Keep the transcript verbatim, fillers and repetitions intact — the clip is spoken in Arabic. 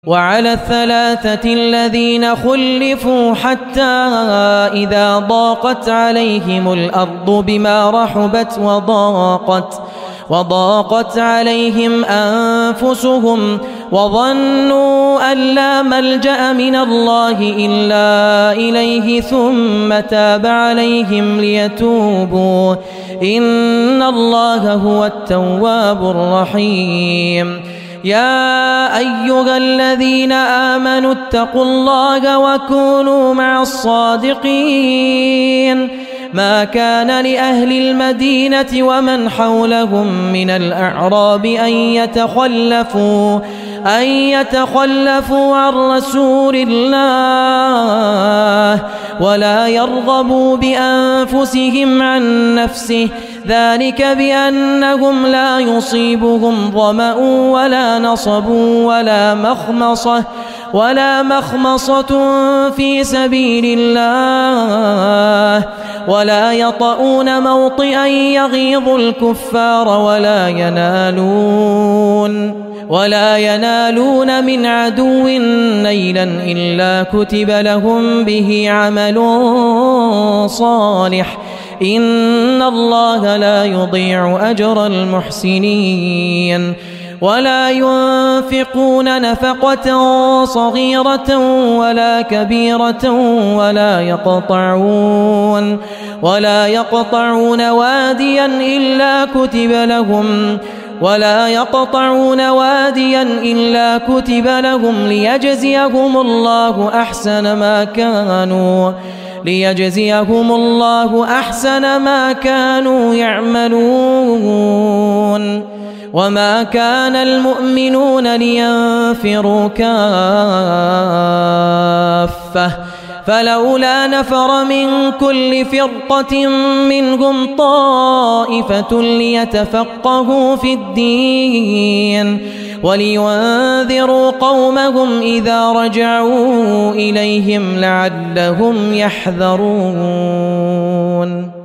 وعلى الثلاثة الذين خلفوا حتى إذا ضاقت عليهم الأرض بما رحبت وضاقت وضاقت عليهم أنفسهم وظنوا أن لا ملجأ من الله إلا إليه ثم تاب عليهم ليتوبوا إن الله هو التواب الرحيم. يا أيها الذين آمنوا اتقوا الله وكونوا مع الصادقين. ما كان لأهل المدينة ومن حولهم من الأعراب أن يتخلفوا أن يتخلفوا عن رسول الله ولا يرغبوا بأنفسهم عن نفسه ذلك بأنهم لا يصيبهم ظمأ ولا نصب ولا مخمصة ولا مخمصة في سبيل الله ولا يطؤون موطئا يغيظ الكفار ولا ينالون ولا ينالون من عدو نيلا إلا كتب لهم به عمل صالح إن الله لا يضيع أجر المحسنين. ولا ينفقون نفقة صغيرة ولا كبيرة ولا يقطعون ولا يقطعون واديا إلا كتب لهم ولا يقطعون واديا إلا كتب لهم ليجزيهم الله أحسن ما كانوا ليجزيهم الله أحسن ما كانوا يعملون. وما كان المؤمنون لينفروا كافة فلولا نفر من كل فرقة منهم طائفة ليتفقهوا في الدين ولينذروا قومهم إذا رجعوا إليهم لعلهم يحذرون.